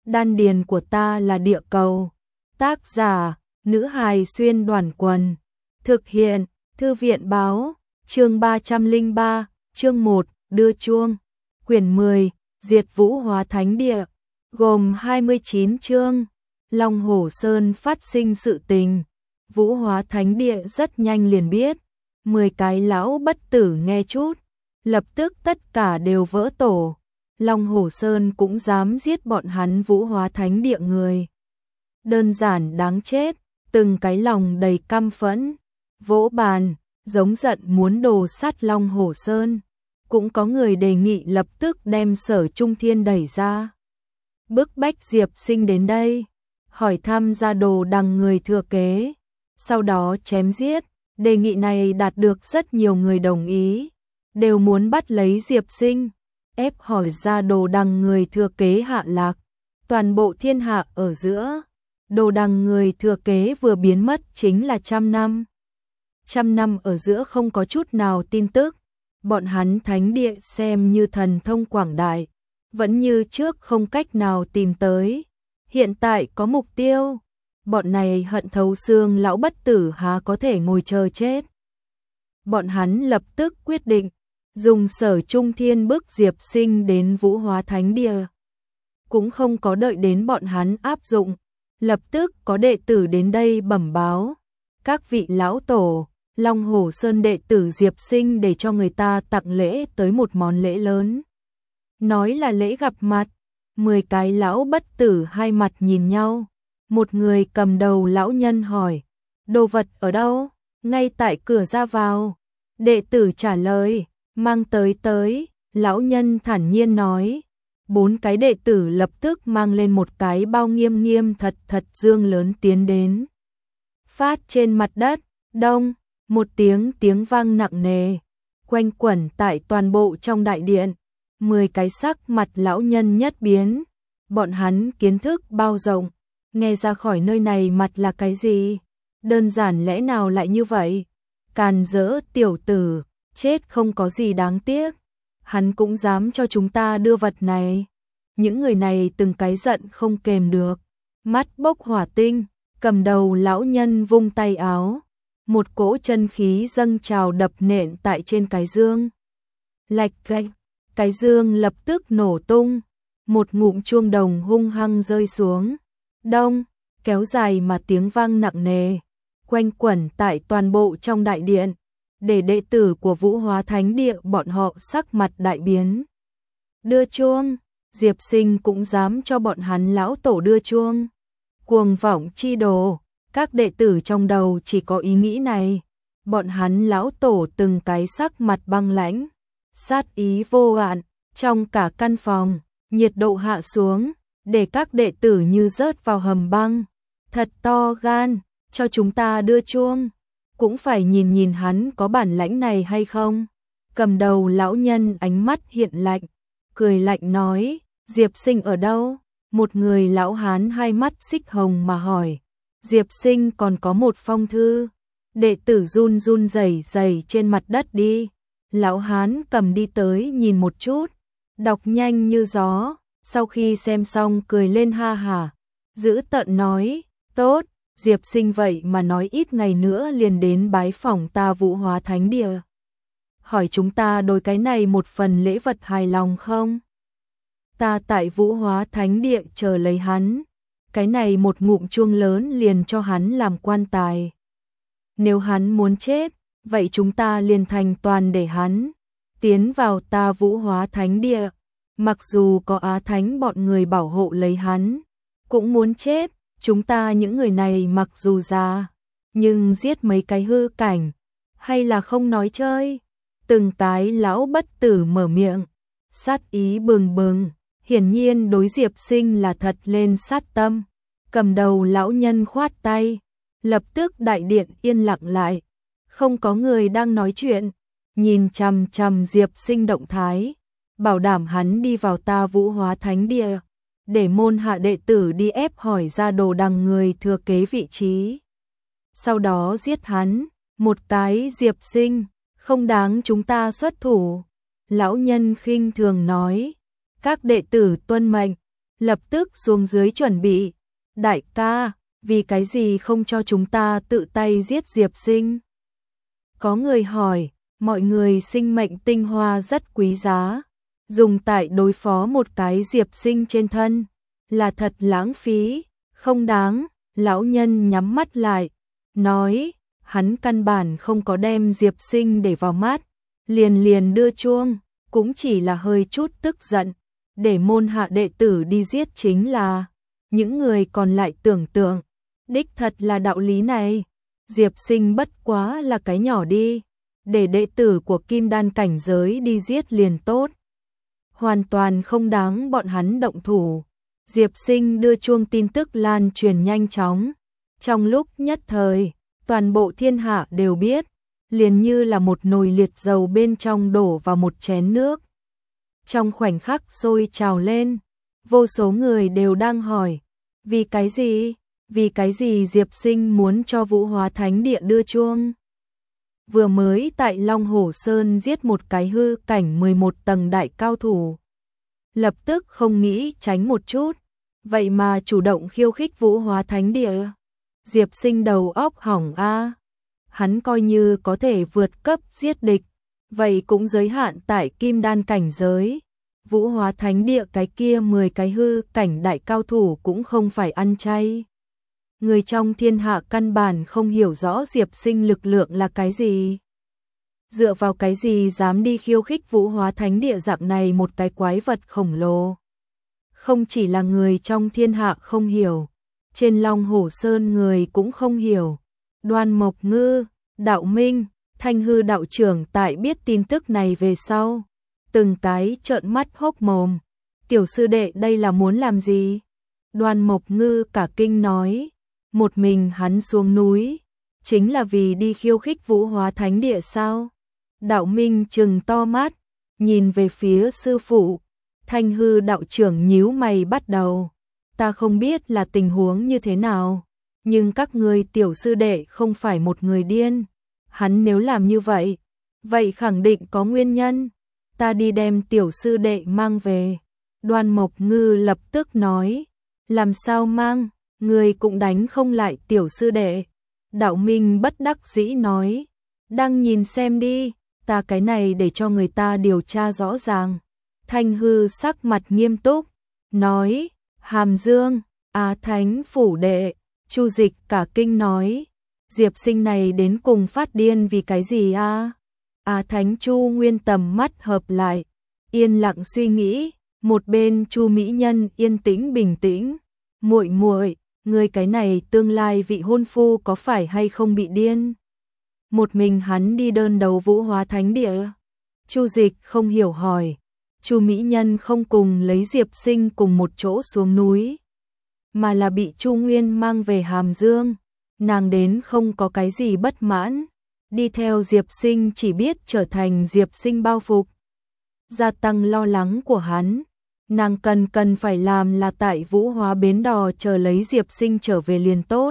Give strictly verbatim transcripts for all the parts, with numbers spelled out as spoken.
đan điền của ta là địa cầu. Tác giả, nữ hài xuyên đoàn quần. Thực hiện, thư viện báo, chương ba trăm lẻ ba, chương một, đưa chuông. Quyển mười, Diệt Vũ Hóa Thánh Địa, gồm hai mươi chín chương. Long Hổ Sơn phát sinh sự tình. Vũ Hóa Thánh Địa rất nhanh liền biết. mười cái lão bất tử nghe chút, lập tức tất cả đều vỡ tổ. Long Hổ Sơn cũng dám giết bọn hắn Vũ Hóa Thánh Địa người. Đơn giản đáng chết, từng cái lòng đầy căm phẫn, vỗ bàn, giống giận muốn đồ sát Long Hổ Sơn. Cũng có người đề nghị lập tức đem Sở Trung Thiên đẩy ra. Bức bách Diệp Sinh đến đây, hỏi thăm ra đồ đằng người thừa kế, sau đó chém giết. Đề nghị này đạt được rất nhiều người đồng ý, đều muốn bắt lấy Diệp Sinh, ép hỏi ra đồ đằng người thừa kế hạ lạc. Toàn bộ thiên hạ ở giữa, đồ đằng người thừa kế vừa biến mất chính là trăm năm. Trăm năm ở giữa không có chút nào tin tức, bọn hắn thánh địa xem như thần thông quảng đại, vẫn như trước không cách nào tìm tới. Hiện tại có mục tiêu, bọn này hận thấu xương lão bất tử há có thể ngồi chờ chết. Bọn hắn lập tức quyết định, dùng Sở Trung Thiên bức Diệp Sinh đến Vũ Hóa Thánh Địa. Cũng không có đợi đến bọn hắn áp dụng, lập tức có đệ tử đến đây bẩm báo. Các vị lão tổ, Long Hổ Sơn đệ tử Diệp Sinh để cho người ta tặng lễ tới một món lễ lớn. Nói là lễ gặp mặt, mười cái lão bất tử hai mặt nhìn nhau. Một người cầm đầu lão nhân hỏi, đồ vật ở đâu? Ngay tại cửa ra vào. Đệ tử trả lời, mang tới tới. Lão nhân thản nhiên nói. Bốn cái đệ tử lập tức mang lên một cái bao nghiêm nghiêm thật thật dương lớn tiến đến. Phát trên mặt đất, đông, một tiếng tiếng vang nặng nề, quanh quẩn tại toàn bộ trong đại điện. Mười cái sắc mặt lão nhân nhất biến, bọn hắn kiến thức bao rộng, nghe ra khỏi nơi này mặt là cái gì? Đơn giản lẽ nào lại như vậy? Càn rỡ tiểu tử, chết không có gì đáng tiếc. Hắn cũng dám cho chúng ta đưa vật này. Những người này từng cái giận không kềm được, mắt bốc hỏa tinh, cầm đầu lão nhân vung tay áo. Một cỗ chân khí dâng trào đập nện tại trên cái dương. Lạch cạch, cái dương lập tức nổ tung. Một ngụm chuông đồng hung hăng rơi xuống. Đông, kéo dài mà tiếng vang nặng nề, quanh quẩn tại toàn bộ trong đại điện, để đệ tử của Vũ Hóa Thánh Địa bọn họ sắc mặt đại biến. Đưa chuông, Diệp Sinh cũng dám cho bọn hắn lão tổ đưa chuông. Cuồng vọng chi đồ, các đệ tử trong đầu chỉ có ý nghĩ này. Bọn hắn lão tổ từng cái sắc mặt băng lãnh, sát ý vô hạn, trong cả căn phòng, nhiệt độ hạ xuống. Để các đệ tử như rớt vào hầm băng. Thật to gan, cho chúng ta đưa chuông. Cũng phải nhìn nhìn hắn có bản lãnh này hay không. Cầm đầu lão nhân ánh mắt hiện lạnh, cười lạnh nói, Diệp Sinh ở đâu? Một người lão hán hai mắt xích hồng mà hỏi. Diệp Sinh còn có một phong thư. Đệ tử run run rẩy rẩy trên mặt đất đi. Lão hán cầm đi tới nhìn một chút, đọc nhanh như gió. Sau khi xem xong cười lên ha hả, giữ tợn nói, tốt, Diệp Sinh vậy mà nói ít ngày nữa liền đến bái phỏng ta Vũ Hóa Thánh Địa. Hỏi chúng ta đối cái này một phần lễ vật hài lòng không? Ta tại Vũ Hóa Thánh Địa chờ lấy hắn, cái này một ngụm chuông lớn liền cho hắn làm quan tài. Nếu hắn muốn chết, vậy chúng ta liền thành toàn để hắn tiến vào ta Vũ Hóa Thánh Địa. Mặc dù có Á Thánh bọn người bảo hộ lấy hắn, cũng muốn chết. Chúng ta những người này mặc dù già, nhưng giết mấy cái hư cảnh, hay là không nói chơi. Từng cái lão bất tử mở miệng, sát ý bừng bừng, hiển nhiên đối Diệp Sinh là thật lên sát tâm. Cầm đầu lão nhân khoát tay, lập tức đại điện yên lặng lại, không có người đang nói chuyện, nhìn chằm chằm Diệp Sinh động thái. Bảo đảm hắn đi vào ta Vũ Hóa Thánh Địa, để môn hạ đệ tử đi ép hỏi ra đồ đằng người thừa kế vị trí. Sau đó giết hắn, một cái Diệp Sinh, không đáng chúng ta xuất thủ. Lão nhân khinh thường nói, các đệ tử tuân mệnh, lập tức xuống dưới chuẩn bị. Đại ca, vì cái gì không cho chúng ta tự tay giết Diệp Sinh? Có người hỏi, mọi người sinh mệnh tinh hoa rất quý giá, dùng tại đối phó một cái Diệp Sinh trên thân, là thật lãng phí, không đáng. Lão nhân nhắm mắt lại, nói, hắn căn bản không có đem Diệp Sinh để vào mắt, liền liền đưa chuông, cũng chỉ là hơi chút tức giận, để môn hạ đệ tử đi giết chính là. Những người còn lại tưởng tượng, đích thật là đạo lý này, Diệp Sinh bất quá là cái nhỏ đi, để đệ tử của Kim Đan cảnh giới đi giết liền tốt. Hoàn toàn không đáng bọn hắn động thủ. Diệp Sinh đưa chuông tin tức lan truyền nhanh chóng. Trong lúc nhất thời, toàn bộ thiên hạ đều biết, liền như là một nồi liệt dầu bên trong đổ vào một chén nước. Trong khoảnh khắc sôi trào lên, vô số người đều đang hỏi, vì cái gì? Vì cái gì Diệp Sinh muốn cho Vũ Hóa Thánh Địa đưa chuông? Vừa mới tại Long Hổ Sơn giết một cái hư cảnh mười một tầng đại cao thủ. Lập tức không nghĩ tránh một chút, vậy mà chủ động khiêu khích Vũ Hóa Thánh Địa. Diệp Sinh đầu óc hỏng a. Hắn coi như có thể vượt cấp giết địch, vậy cũng giới hạn tại Kim Đan cảnh giới. Vũ Hóa Thánh Địa cái kia mười cái hư cảnh đại cao thủ cũng không phải ăn chay. Người trong thiên hạ căn bản không hiểu rõ Diệp Sinh lực lượng là cái gì. Dựa vào cái gì dám đi khiêu khích Vũ Hóa Thánh Địa dạng này một cái quái vật khổng lồ. Không chỉ là người trong thiên hạ không hiểu, trên Long Hổ Sơn người cũng không hiểu. Đoan Mộc Ngư, Đạo Minh, Thanh Hư đạo trưởng tại biết tin tức này về sau, từng cái trợn mắt hốc mồm. Tiểu sư đệ đây là muốn làm gì? Đoan Mộc Ngư cả kinh nói, một mình hắn xuống núi, chính là vì đi khiêu khích Vũ Hóa Thánh Địa sao? Đạo Minh trừng to mắt, nhìn về phía sư phụ. Thanh Hư đạo trưởng nhíu mày bắt đầu, ta không biết là tình huống như thế nào, nhưng các ngươi tiểu sư đệ không phải một người điên, hắn nếu làm như vậy, vậy khẳng định có nguyên nhân, ta đi đem tiểu sư đệ mang về. Đoan Mộc Ngư lập tức nói, làm sao mang, người cũng đánh không lại tiểu sư đệ. Đạo Minh bất đắc dĩ nói, đang nhìn xem đi, ta cái này để cho người ta điều tra rõ ràng. Thanh Hư sắc mặt nghiêm túc, nói, Hàm Dương, Á Thánh phủ đệ. Chu Dịch cả kinh nói, Diệp Sinh này đến cùng phát điên vì cái gì a? Á Thánh Chu Nguyên tầm mắt hợp lại, yên lặng suy nghĩ, một bên Chu mỹ nhân yên tĩnh bình tĩnh, muội muội, người cái này tương lai vị hôn phu có phải hay không bị điên? Một mình hắn đi đơn đấu Vũ Hóa Thánh Địa. Chu Dịch không hiểu hỏi, Chu mỹ nhân không cùng lấy Diệp Sinh cùng một chỗ xuống núi, mà là bị Chu Nguyên mang về Hàm Dương. Nàng đến không có cái gì bất mãn, đi theo Diệp Sinh chỉ biết trở thành Diệp Sinh bao phục, gia tăng lo lắng của hắn. Nàng cần cần phải làm là tại Vũ Hóa bến đò chờ lấy Diệp Sinh trở về liền tốt.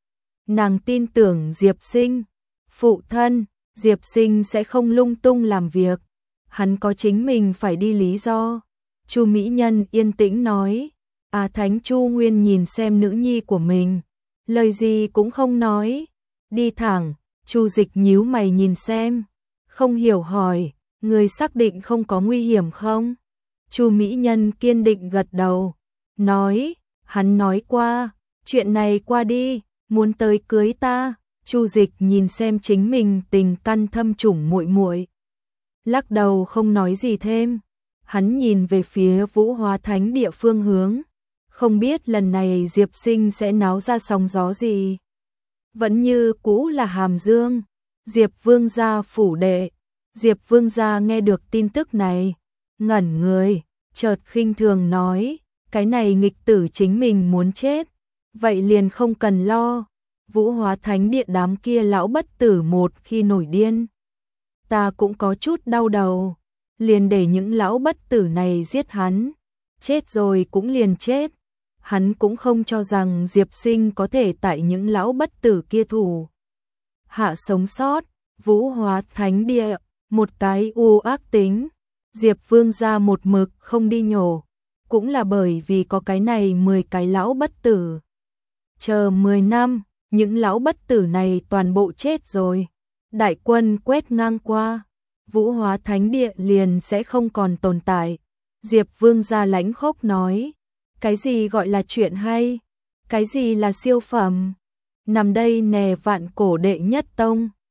Nàng tin tưởng Diệp Sinh, phụ thân, Diệp Sinh sẽ không lung tung làm việc, hắn có chính mình phải đi lý do. Chu mỹ nhân yên tĩnh nói. Á Thánh Chu Nguyên nhìn xem nữ nhi của mình, lời gì cũng không nói, đi thẳng. Chu Dịch nhíu mày nhìn xem, không hiểu hỏi, người xác định không có nguy hiểm không? Chu mỹ nhân kiên định gật đầu, nói, hắn nói qua, chuyện này qua đi, muốn tới cưới ta. Chu Dịch nhìn xem chính mình tình căn thâm trùng muội muội, lắc đầu không nói gì thêm. Hắn nhìn về phía Vũ Hóa Thánh Địa phương hướng, không biết lần này Diệp Sinh sẽ náo ra sóng gió gì. Vẫn như cũ là Hàm Dương, Diệp Vương gia phủ đệ. Diệp Vương gia nghe được tin tức này, ngẩn người, chợt khinh thường nói, cái này nghịch tử chính mình muốn chết, vậy liền không cần lo. Vũ Hóa Thánh Địa đám kia lão bất tử một khi nổi điên, ta cũng có chút đau đầu, liền để những lão bất tử này giết hắn, chết rồi cũng liền chết. Hắn cũng không cho rằng Diệp Sinh có thể tại những lão bất tử kia thủ hạ sống sót. Vũ Hóa Thánh Địa, một cái u ác tính, Diệp Vương gia một mực không đi nhổ, cũng là bởi vì có cái này mười cái lão bất tử. Chờ mười năm, những lão bất tử này toàn bộ chết rồi. Đại quân quét ngang qua, Vũ Hóa Thánh Địa liền sẽ không còn tồn tại. Diệp Vương gia lãnh khốc nói, cái gì gọi là chuyện hay? Cái gì là siêu phẩm? Nằm đây nè vạn cổ đệ nhất tông.